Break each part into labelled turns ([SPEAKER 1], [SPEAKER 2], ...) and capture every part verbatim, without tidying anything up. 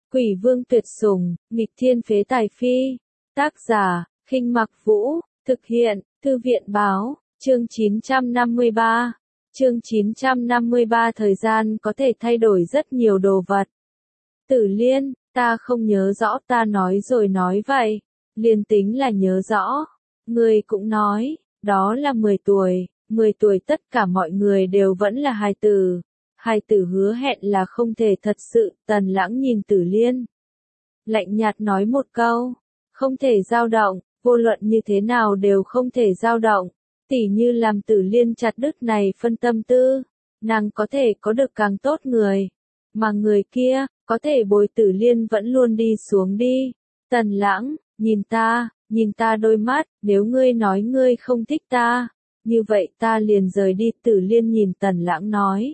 [SPEAKER 1] Quỷ vương tuyệt sủng, nghịch thiên phế tài phi. Tác giả, Khinh Mặc Vũ, thực hiện, Thư viện báo, chương chín trăm năm mươi ba. Chương chín trăm năm mươi ba thời gian có thể thay đổi rất nhiều đồ vật. Tử Liên, ta không nhớ rõ ta nói rồi nói vậy. Liên tính là nhớ rõ. Ngươi cũng nói, đó là mười tuổi, mười tuổi tất cả mọi người đều vẫn là hài tử. Hài tử hứa hẹn là không thể thật sự, Tần Lãng nhìn Tử Liên. Lạnh nhạt nói một câu, không thể dao động, vô luận như thế nào đều không thể dao động. Tỉ như làm Tử Liên chặt đứt này phân tâm tư, nàng có thể có được càng tốt người. Mà người kia, có thể bồi Tử Liên vẫn luôn đi xuống đi. Tần Lãng, nhìn ta, nhìn ta đôi mắt, nếu ngươi nói ngươi không thích ta, như vậy ta liền rời đi. Tử Liên nhìn Tần Lãng nói.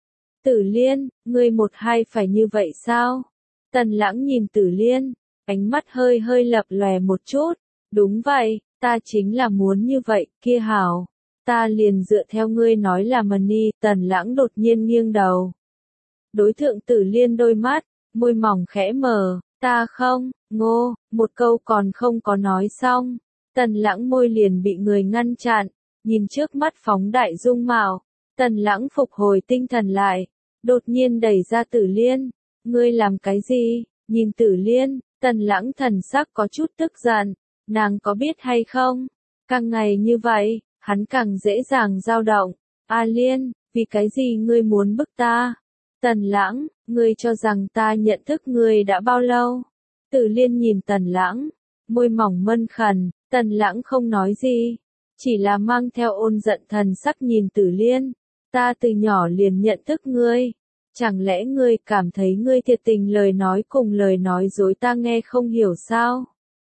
[SPEAKER 1] Tử Liên, ngươi một hai phải như vậy sao? Tần Lãng nhìn Tử Liên, ánh mắt hơi hơi lập lòe một chút. Đúng vậy, ta chính là muốn như vậy, kia hảo. Ta liền dựa theo ngươi nói là mà ni. Tần Lãng đột nhiên nghiêng đầu. Đối thượng Tử Liên đôi mắt, môi mỏng khẽ mở, ta không, ngô, một câu còn không có nói xong. Tần Lãng môi liền bị người ngăn chặn, nhìn trước mắt phóng đại dung mạo. Tần Lãng phục hồi tinh thần lại, đột nhiên đẩy ra Tử Liên. Ngươi làm cái gì? Nhìn Tử Liên, Tần Lãng thần sắc có chút tức giận. Nàng có biết hay không? Càng ngày như vậy, hắn càng dễ dàng dao động. A Liên, vì cái gì ngươi muốn bức ta? Tần Lãng, ngươi cho rằng ta nhận thức ngươi đã bao lâu? Tử Liên nhìn Tần Lãng, môi mỏng mân khẩn. Tần Lãng không nói gì, chỉ là mang theo ôn giận thần sắc nhìn Tử Liên. Ta từ nhỏ liền nhận thức ngươi. Chẳng lẽ ngươi cảm thấy ngươi thiệt tình lời nói cùng lời nói dối ta nghe không hiểu sao?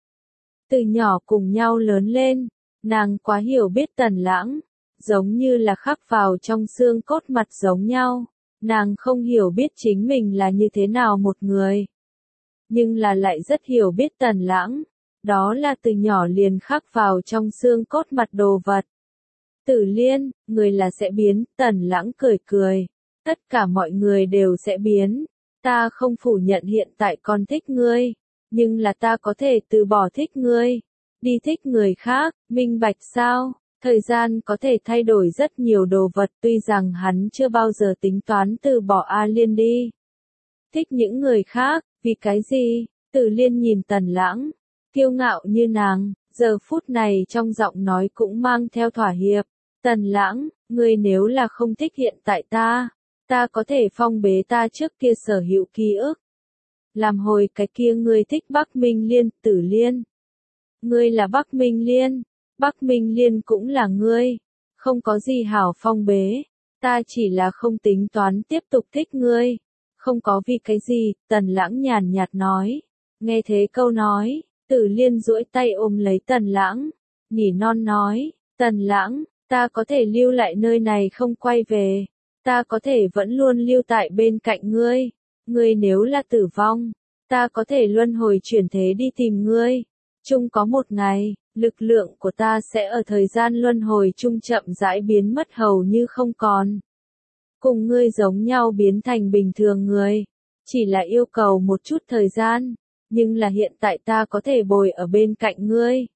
[SPEAKER 1] Từ nhỏ cùng nhau lớn lên, nàng quá hiểu biết Tần Lãng, giống như là khắc vào trong xương cốt mặt giống nhau. Nàng không hiểu biết chính mình là như thế nào một người, nhưng là lại rất hiểu biết Tần Lãng, đó là từ nhỏ liền khắc vào trong xương cốt mặt đồ vật. Tử Liên, người là sẽ biến. Tần Lãng cười cười, tất cả mọi người đều sẽ biến. Ta không phủ nhận hiện tại còn thích ngươi, nhưng là ta có thể từ bỏ thích ngươi, đi thích người khác, minh bạch sao? Thời gian có thể thay đổi rất nhiều đồ vật, tuy rằng hắn chưa bao giờ tính toán từ bỏ A Liên đi. Thích những người khác, vì cái gì? Tử Liên nhìn Tần Lãng, kiêu ngạo như nàng, giờ phút này trong giọng nói cũng mang theo thỏa hiệp. Tần Lãng, ngươi nếu là không thích hiện tại ta, ta có thể phong bế ta trước kia sở hữu ký ức. Làm hồi cái kia ngươi thích Bắc Minh Liên. Tử Liên, ngươi là Bắc Minh Liên, Bắc Minh Liên cũng là ngươi, không có gì hảo phong bế, ta chỉ là không tính toán tiếp tục thích ngươi, không có vì cái gì. Tần Lãng nhàn nhạt nói. Nghe thế câu nói, Tử Liên duỗi tay ôm lấy Tần Lãng, nỉ non nói, Tần Lãng, ta có thể lưu lại nơi này không quay về, ta có thể vẫn luôn lưu tại bên cạnh ngươi, ngươi nếu là tử vong, ta có thể luân hồi chuyển thế đi tìm ngươi, chung có một ngày, lực lượng của ta sẽ ở thời gian luân hồi chung chậm rãi biến mất hầu như không còn. Cùng ngươi giống nhau biến thành bình thường người, chỉ là yêu cầu một chút thời gian, nhưng là hiện tại ta có thể bồi ở bên cạnh ngươi.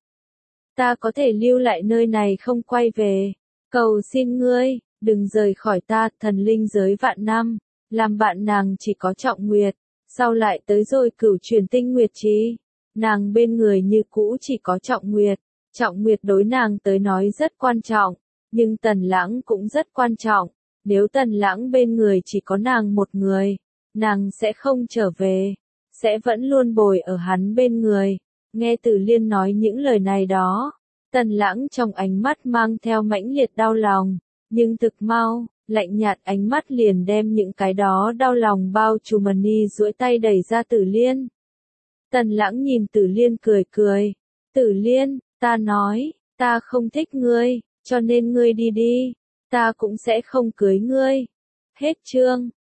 [SPEAKER 1] Ta có thể lưu lại nơi này không quay về, cầu xin ngươi, đừng rời khỏi ta. Thần linh giới vạn năm, làm bạn nàng chỉ có Trọng Nguyệt, sau lại tới rồi Cửu Truyền Tinh Nguyệt Trì, nàng bên người như cũ chỉ có Trọng Nguyệt. Trọng Nguyệt đối nàng tới nói rất quan trọng, nhưng Tần Lãng cũng rất quan trọng. Nếu Tần Lãng bên người chỉ có nàng một người, nàng sẽ không trở về, sẽ vẫn luôn bồi ở hắn bên người. Nghe Tử Liên nói những lời này đó, Tần Lãng trong ánh mắt mang theo mãnh liệt đau lòng, nhưng thực mau, lạnh nhạt ánh mắt liền đem những cái đó đau lòng bao trùm. Ni duỗi tay đẩy ra Tử Liên. Tần Lãng nhìn Tử Liên cười cười. Tử Liên, ta nói, ta không thích ngươi, cho nên ngươi đi đi, ta cũng sẽ không cưới ngươi. Hết chương.